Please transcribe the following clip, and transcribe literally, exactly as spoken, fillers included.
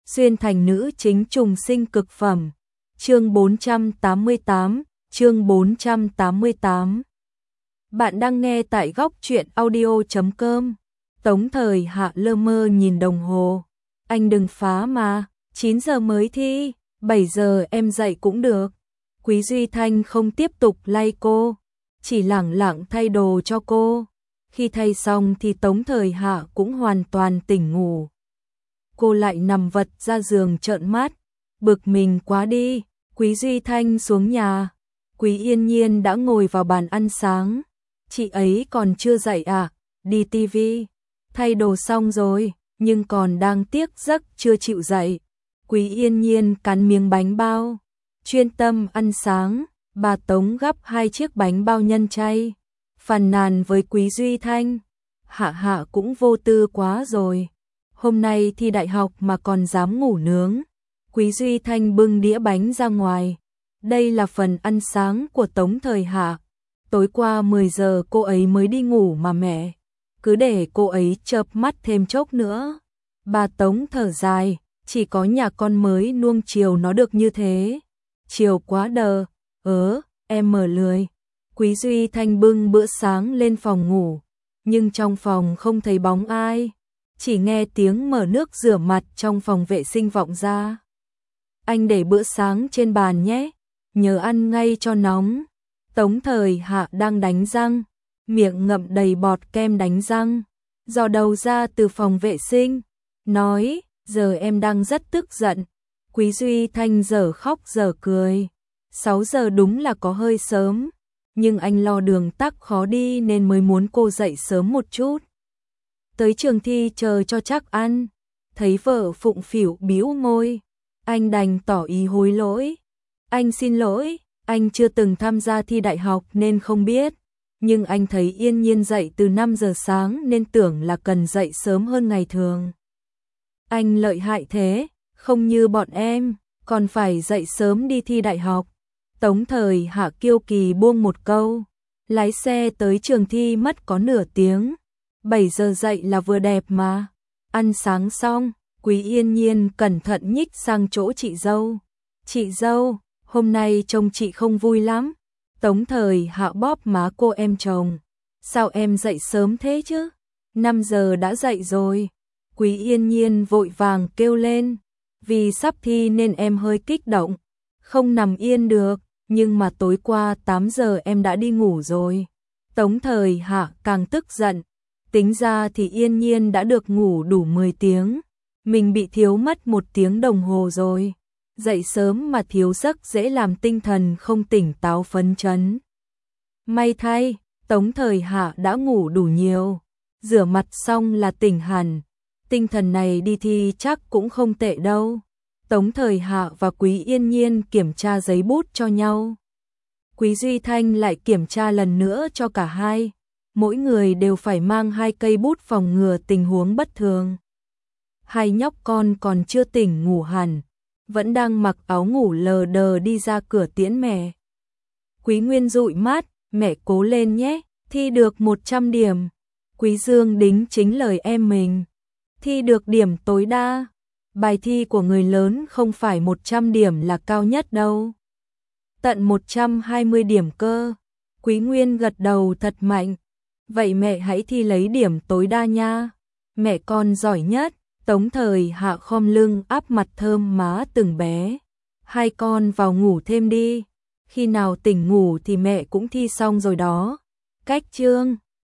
xuyên thành nữ chính trùng sinh cực phẩm. Chương bốn trăm tám mươi tám, chương bốn trăm tám mươi tám. Bạn đang nghe tại góc truyện audio chấm com. Tống Thời Hạ lơ mơ nhìn đồng hồ. Anh đừng phá mà, chín giờ mới thi, bảy giờ em dậy cũng được. Quý Duy Thanh không tiếp tục lay cô, chỉ lẳng lặng thay đồ cho cô. Khi thay xong thì Tống Thời Hạ cũng hoàn toàn tỉnh ngủ. Cô lại nằm vật ra giường trợn mắt, bực mình quá đi. Quý Duy Thanh xuống nhà, Quý Yên Nhiên đã ngồi vào bàn ăn sáng. Chị ấy còn chưa dậy à? Đi tivi. Thay đồ xong rồi, nhưng còn đang tiếc giấc chưa chịu dậy. Quý Yên Nhiên cắn miếng bánh bao, chuyên tâm ăn sáng. Bà Tống gắp hai chiếc bánh bao nhân chay, phàn nàn với Quý Duy Thanh. Hạ Hạ cũng vô tư quá rồi. Hôm nay thi đại học mà còn dám ngủ nướng. Quý Duy Thanh bưng đĩa bánh ra ngoài. Đây là phần ăn sáng của Tống Thời Hạ. Tối qua mười giờ cô ấy mới đi ngủ mà mẹ. Cứ để cô ấy chợp mắt thêm chốc nữa. Bà Tống thở dài, chỉ có nhà con mới nuông chiều nó được như thế. Chiều quá đờ, ớ, em mở lười. Quý Duy Thanh bưng bữa sáng lên phòng ngủ, nhưng trong phòng không thấy bóng ai. Chỉ nghe tiếng mở nước rửa mặt trong phòng vệ sinh vọng ra. Anh để bữa sáng trên bàn nhé, nhớ ăn ngay cho nóng. Tống Thời Hạ đang đánh răng, miệng ngậm đầy bọt kem đánh răng, dò đầu ra từ phòng vệ sinh, nói, giờ em đang rất tức giận. Quý Duy Thanh dở khóc dở cười. Sáu giờ đúng là có hơi sớm, nhưng anh lo đường tắc khó đi nên mới muốn cô dậy sớm một chút. Tới trường thi chờ cho chắc ăn, thấy vợ phụng phịu bĩu môi, anh đành tỏ ý hối lỗi. Anh xin lỗi, anh chưa từng tham gia thi đại học nên không biết, nhưng anh thấy Yên Nhiên dậy từ năm giờ sáng nên tưởng là cần dậy sớm hơn ngày thường. Anh lợi hại thế, không như bọn em, còn phải dậy sớm đi thi đại học. Tống Thời Hạ kiêu kỳ buông một câu, lái xe tới trường thi mất có nửa tiếng. bảy giờ dậy là vừa đẹp mà. Ăn sáng xong, Quý Yên Nhiên cẩn thận nhích sang chỗ chị dâu. Chị dâu, hôm nay trông chị không vui lắm. Tống Thời Hạ bóp má cô em chồng. Sao em dậy sớm thế chứ? năm giờ đã dậy rồi. Quý Yên Nhiên vội vàng kêu lên. Vì sắp thi nên em hơi kích động, không nằm yên được, nhưng mà tối qua tám giờ em đã đi ngủ rồi. Tống Thời Hạ càng tức giận. Tính ra thì Yên Nhiên đã được ngủ đủ mười tiếng, mình bị thiếu mất một tiếng đồng hồ rồi. Dậy sớm mà thiếu giấc dễ làm tinh thần không tỉnh táo phấn chấn. May thay, Tống Thời Hạ đã ngủ đủ nhiều, rửa mặt xong là tỉnh hẳn. Tinh thần này đi thi chắc cũng không tệ đâu. Tống Thời Hạ và Quý Yên Nhiên kiểm tra giấy bút cho nhau. Quý Duy Thanh lại kiểm tra lần nữa cho cả hai. Mỗi người đều phải mang hai cây bút phòng ngừa tình huống bất thường. Hai nhóc con còn chưa tỉnh ngủ hẳn, vẫn đang mặc áo ngủ lờ đờ đi ra cửa tiễn mẹ. Quý Nguyên dụi mắt, mẹ cố lên nhé, thi được một trăm điểm. Quý Dương đính chính lời em mình. Thi được điểm tối đa. Bài thi của người lớn không phải một trăm điểm là cao nhất đâu. Tận một trăm hai mươi điểm cơ. Quý Nguyên gật đầu thật mạnh. Vậy mẹ hãy thi lấy điểm tối đa nha. Mẹ con giỏi nhất. Tống Thời Hạ khom lưng áp mặt thơm má từng bé. Hai con vào ngủ thêm đi. Khi nào tỉnh ngủ thì mẹ cũng thi xong rồi đó. Cách chương.